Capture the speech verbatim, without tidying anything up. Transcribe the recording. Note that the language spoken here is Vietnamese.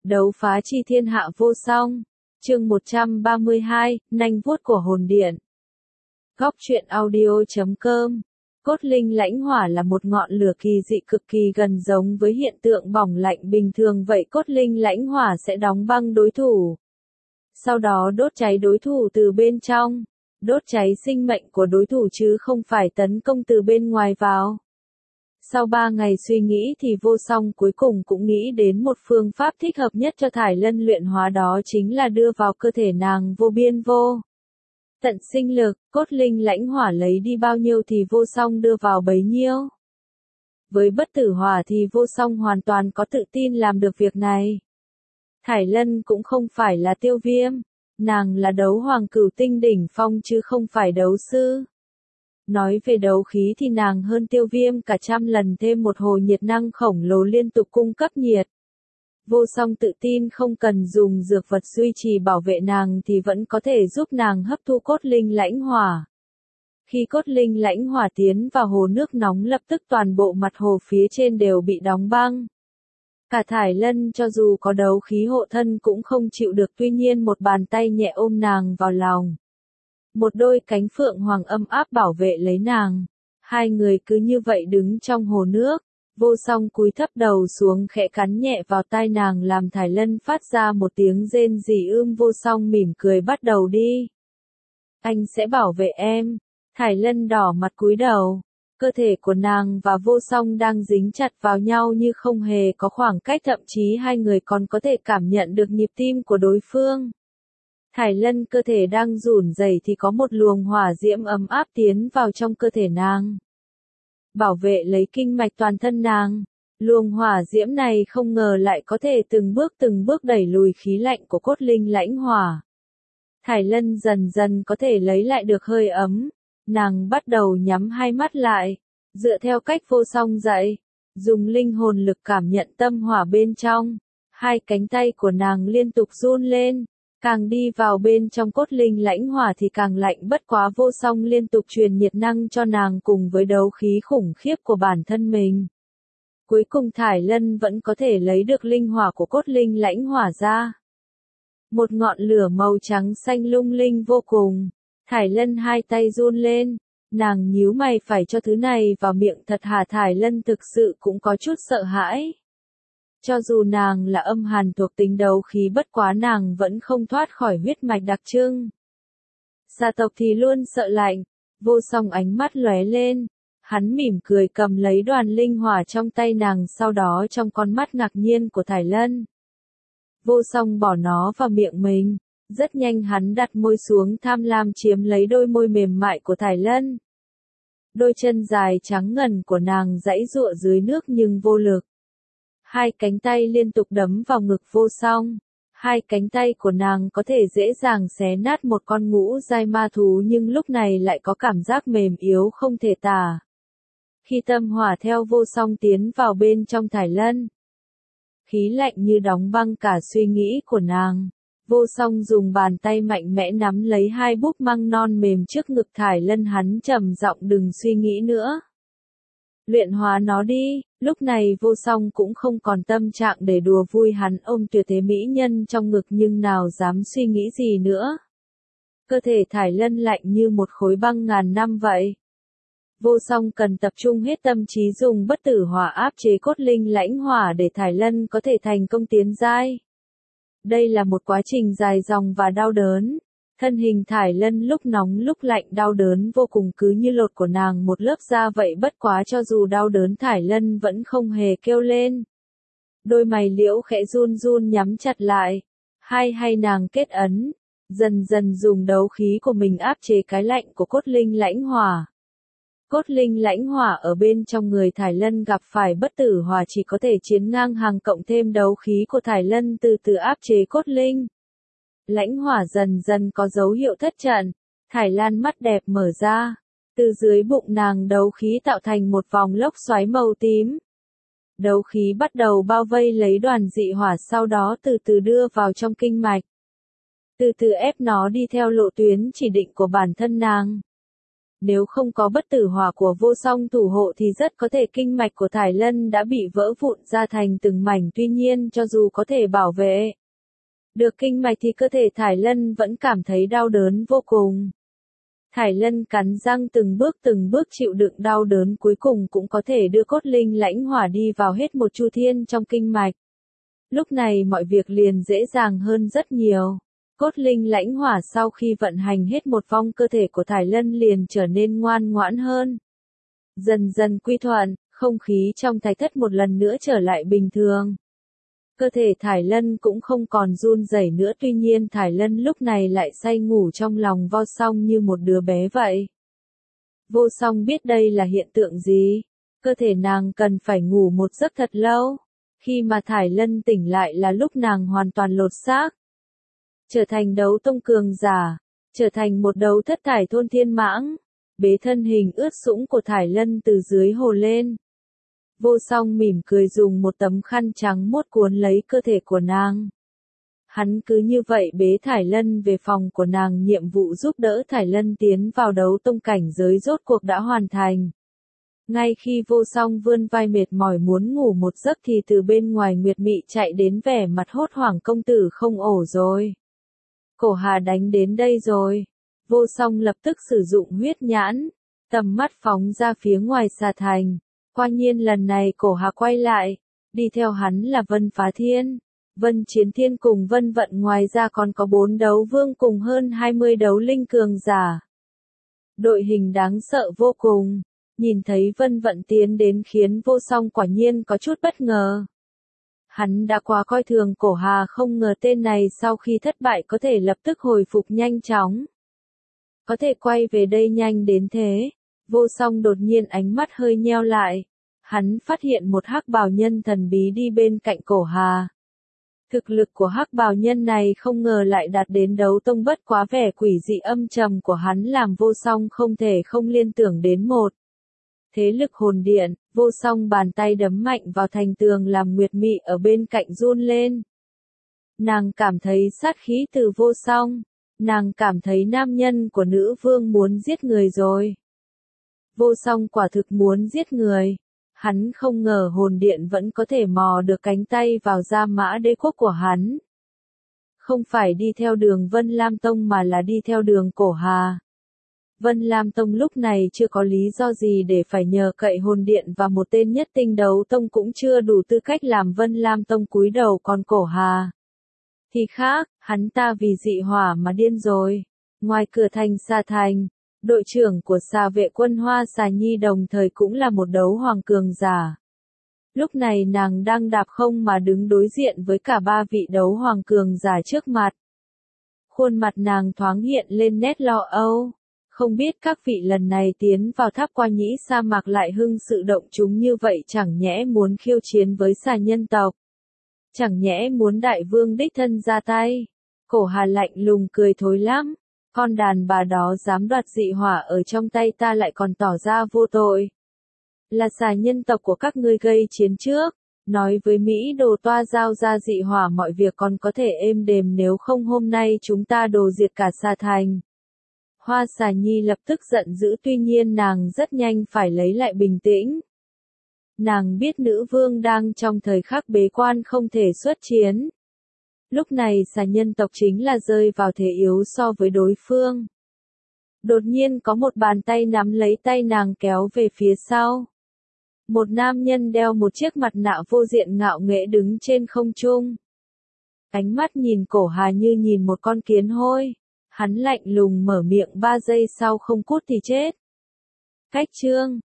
Đấu phá chi thiên hạ vô song. Chương một trăm ba mươi hai, nanh vuốt của hồn điện. Góc truyện audio chấm com. Cốt linh lãnh hỏa là một ngọn lửa kỳ dị cực kỳ gần giống với hiện tượng bỏng lạnh bình thường, vậy cốt linh lãnh hỏa sẽ đóng băng đối thủ. Sau đó đốt cháy đối thủ từ bên trong, đốt cháy sinh mệnh của đối thủ chứ không phải tấn công từ bên ngoài vào. Sau ba ngày suy nghĩ thì Vô Song cuối cùng cũng nghĩ đến một phương pháp thích hợp nhất cho Thải Lân luyện hóa, đó chính là đưa vào cơ thể nàng vô biên vô tận sinh lực. Cốt linh lãnh hỏa lấy đi bao nhiêu thì Vô Song đưa vào bấy nhiêu. Với bất tử hỏa thì Vô Song hoàn toàn có tự tin làm được việc này. Thải Lân cũng không phải là Tiêu Viêm, nàng là đấu hoàng cửu tinh đỉnh phong chứ không phải đấu sư. Nói về đấu khí thì nàng hơn Tiêu Viêm cả trăm lần, thêm một hồ nhiệt năng khổng lồ liên tục cung cấp nhiệt. Vô Song tự tin không cần dùng dược vật duy trì bảo vệ nàng thì vẫn có thể giúp nàng hấp thu cốt linh lãnh hỏa. Khi cốt linh lãnh hỏa tiến vào hồ nước nóng, lập tức toàn bộ mặt hồ phía trên đều bị đóng băng. Cả Thải Lân cho dù có đấu khí hộ thân cũng không chịu được, tuy nhiên một bàn tay nhẹ ôm nàng vào lòng. Một đôi cánh phượng hoàng âm áp bảo vệ lấy nàng. Hai người cứ như vậy đứng trong hồ nước. Vô Song cúi thấp đầu xuống khẽ cắn nhẹ vào tai nàng làm Thải Lân phát ra một tiếng rên rỉ. Ưm. Vô Song mỉm cười, bắt đầu đi. Anh sẽ bảo vệ em. Thải Lân đỏ mặt cúi đầu. Cơ thể của nàng và Vô Song đang dính chặt vào nhau như không hề có khoảng cách, thậm chí hai người còn có thể cảm nhận được nhịp tim của đối phương. Thải Lân cơ thể đang run rẩy thì có một luồng hỏa diễm ấm áp tiến vào trong cơ thể nàng, bảo vệ lấy kinh mạch toàn thân nàng. Luồng hỏa diễm này không ngờ lại có thể từng bước từng bước đẩy lùi khí lạnh của cốt linh lãnh hỏa. Thải Lân dần dần có thể lấy lại được hơi ấm, nàng bắt đầu nhắm hai mắt lại, dựa theo cách Vô Song dạy, dùng linh hồn lực cảm nhận tâm hỏa bên trong. Hai cánh tay của nàng liên tục run lên. Càng đi vào bên trong cốt linh lãnh hỏa thì càng lạnh, bất quá Vô Song liên tục truyền nhiệt năng cho nàng cùng với đấu khí khủng khiếp của bản thân mình. Cuối cùng Thải Lân vẫn có thể lấy được linh hỏa của cốt linh lãnh hỏa ra. Một ngọn lửa màu trắng xanh lung linh vô cùng. Thải Lân hai tay run lên, nàng nhíu mày, phải cho thứ này vào miệng thật hả? Thải Lân thực sự cũng có chút sợ hãi. Cho dù nàng là âm hàn thuộc tính đấu khí, bất quá nàng vẫn không thoát khỏi huyết mạch đặc trưng. Xà tộc thì luôn sợ lạnh. Vô Song ánh mắt lóe lên, hắn mỉm cười cầm lấy đoàn linh hỏa trong tay nàng, sau đó trong con mắt ngạc nhiên của Thải Lân, Vô Song bỏ nó vào miệng mình. Rất nhanh hắn đặt môi xuống, tham lam chiếm lấy đôi môi mềm mại của Thải Lân. Đôi chân dài trắng ngần của nàng giãy giụa dưới nước nhưng vô lực. Hai cánh tay liên tục đấm vào ngực Vô Song. Hai cánh tay của nàng có thể dễ dàng xé nát một con ngũ giai ma thú, nhưng lúc này lại có cảm giác mềm yếu không thể tả. Khi tâm hỏa theo Vô Song tiến vào bên trong Thải Lân, khí lạnh như đóng băng cả suy nghĩ của nàng. Vô Song dùng bàn tay mạnh mẽ nắm lấy hai búp măng non mềm trước ngực Thải Lân, hắn trầm giọng, đừng suy nghĩ nữa. Luyện hóa nó đi. Lúc này Vô Song cũng không còn tâm trạng để đùa vui, hắn ôm tuyệt thế mỹ nhân trong ngực nhưng nào dám suy nghĩ gì nữa. Cơ thể Thải Lân lạnh như một khối băng ngàn năm vậy. Vô Song cần tập trung hết tâm trí dùng bất tử hỏa áp chế cốt linh lãnh hỏa để Thải Lân có thể thành công tiến giai. Đây là một quá trình dài dòng và đau đớn. Thân hình Thải Lân lúc nóng lúc lạnh, đau đớn vô cùng, cứ như lột của nàng một lớp da vậy, bất quá cho dù đau đớn Thải Lân vẫn không hề kêu lên. Đôi mày liễu khẽ run run nhắm chặt lại. Hai hay nàng kết ấn, dần dần dùng đấu khí của mình áp chế cái lạnh của cốt linh lãnh hỏa. Cốt linh lãnh hỏa ở bên trong người Thải Lân gặp phải bất tử hỏa chỉ có thể chiến ngang hàng, cộng thêm đấu khí của Thải Lân từ từ áp chế cốt linh lãnh hỏa, dần dần có dấu hiệu thất trận. Thải Lan mắt đẹp mở ra, từ dưới bụng nàng đấu khí tạo thành một vòng lốc xoáy màu tím. Đấu khí bắt đầu bao vây lấy đoàn dị hỏa, sau đó từ từ đưa vào trong kinh mạch, từ từ ép nó đi theo lộ tuyến chỉ định của bản thân nàng. Nếu không có bất tử hỏa của vô song thủ hộ thì rất có thể kinh mạch của Thải Lân đã bị vỡ vụn ra thành từng mảnh, tuy nhiên cho dù có thể bảo vệ được kinh mạch thì cơ thể Thải Lân vẫn cảm thấy đau đớn vô cùng. Thải Lân cắn răng từng bước từng bước chịu đựng đau đớn, cuối cùng cũng có thể đưa cốt linh lãnh hỏa đi vào hết một chu thiên trong kinh mạch. Lúc này mọi việc liền dễ dàng hơn rất nhiều. Cốt linh lãnh hỏa sau khi vận hành hết một vòng, cơ thể của Thải Lân liền trở nên ngoan ngoãn hơn. Dần dần quy thuận, không khí trong thạch thất một lần nữa trở lại bình thường. Cơ thể Thải Lân cũng không còn run rẩy nữa, tuy nhiên Thải Lân lúc này lại say ngủ trong lòng Vô Song như một đứa bé vậy. Vô Song biết đây là hiện tượng gì. Cơ thể nàng cần phải ngủ một giấc thật lâu. Khi mà Thải Lân tỉnh lại là lúc nàng hoàn toàn lột xác. Trở thành đấu tông cường giả. Trở thành một đấu thất thải thôn thiên mãng. Bế thân hình ướt sũng của Thải Lân từ dưới hồ lên. Vô Song mỉm cười dùng một tấm khăn trắng muốt cuốn lấy cơ thể của nàng. Hắn cứ như vậy bế Thải Lân về phòng của nàng, nhiệm vụ giúp đỡ Thải Lân tiến vào đấu tông cảnh giới rốt cuộc đã hoàn thành. Ngay khi Vô Song vươn vai mệt mỏi muốn ngủ một giấc thì từ bên ngoài Nguyệt Mị chạy đến vẻ mặt hốt hoảng, công tử không ổn rồi. Cổ Hà đánh đến đây rồi. Vô Song lập tức sử dụng huyết nhãn, tầm mắt phóng ra phía ngoài xà thành. Quả nhiên lần này Cổ Hà quay lại, đi theo hắn là Vân Phá Thiên, Vân Chiến Thiên cùng Vân Vận, ngoài ra còn có bốn đấu vương cùng hơn hai mươi đấu linh cường giả. Đội hình đáng sợ vô cùng, nhìn thấy Vân Vận tiến đến khiến Vô Song quả nhiên có chút bất ngờ. Hắn đã quá coi thường Cổ Hà, không ngờ tên này sau khi thất bại có thể lập tức hồi phục nhanh chóng. Có thể quay về đây nhanh đến thế. Vô Song đột nhiên ánh mắt hơi nheo lại. Hắn phát hiện một hắc bào nhân thần bí đi bên cạnh Cổ Hà. Thực lực của hắc bào nhân này không ngờ lại đạt đến đấu tông, bất quá vẻ quỷ dị âm trầm của hắn làm Vô Song không thể không liên tưởng đến một thế lực hồn điện. Vô Song bàn tay đấm mạnh vào thành tường làm Nguyệt Mị ở bên cạnh run lên. Nàng cảm thấy sát khí từ Vô Song. Nàng cảm thấy nam nhân của nữ vương muốn giết người rồi. Vô Song quả thực muốn giết người. Hắn không ngờ hồn điện vẫn có thể mò được cánh tay vào Gia Mã đế quốc của hắn. Không phải đi theo đường Vân Lam Tông mà là đi theo đường Cổ Hà. Vân Lam Tông lúc này chưa có lý do gì để phải nhờ cậy hồn điện, và một tên nhất tinh đấu tông cũng chưa đủ tư cách làm Vân Lam Tông cúi đầu, còn Cổ Hà thì khác, hắn ta vì dị hỏa mà điên rồi. Ngoài cửa thành Sa Thành, đội trưởng của xà vệ quân Hoa Xà Nhi đồng thời cũng là một đấu hoàng cường giả. Lúc này nàng đang đạp không mà đứng đối diện với cả ba vị đấu hoàng cường giả trước mặt. Khuôn mặt nàng thoáng hiện lên nét lo âu. Không biết các vị lần này tiến vào tháp qua nhĩ sa mạc lại hưng sự động chúng như vậy, chẳng nhẽ muốn khiêu chiến với xà nhân tộc? Chẳng nhẽ muốn đại vương đích thân ra tay? Cổ Hà lạnh lùng cười thối lắm. Con đàn bà đó dám đoạt dị hỏa ở trong tay ta lại còn tỏ ra vô tội. Là xà nhân tộc của các ngươi gây chiến trước. Nói với Mỹ đồ toa giao ra dị hỏa mọi việc còn có thể êm đềm, nếu không hôm nay chúng ta đồ diệt cả Sa Thành. Hoa Xà Nhi lập tức giận dữ, tuy nhiên nàng rất nhanh phải lấy lại bình tĩnh. Nàng biết nữ vương đang trong thời khắc bế quan không thể xuất chiến. Lúc này xà nhân tộc chính là rơi vào thế yếu so với đối phương. Đột nhiên có một bàn tay nắm lấy tay nàng kéo về phía sau. Một nam nhân đeo một chiếc mặt nạ vô diện ngạo nghễ đứng trên không trung. Ánh mắt nhìn Cổ Hà như nhìn một con kiến hôi. Hắn lạnh lùng mở miệng, ba giây sau không cút thì chết. Cách chương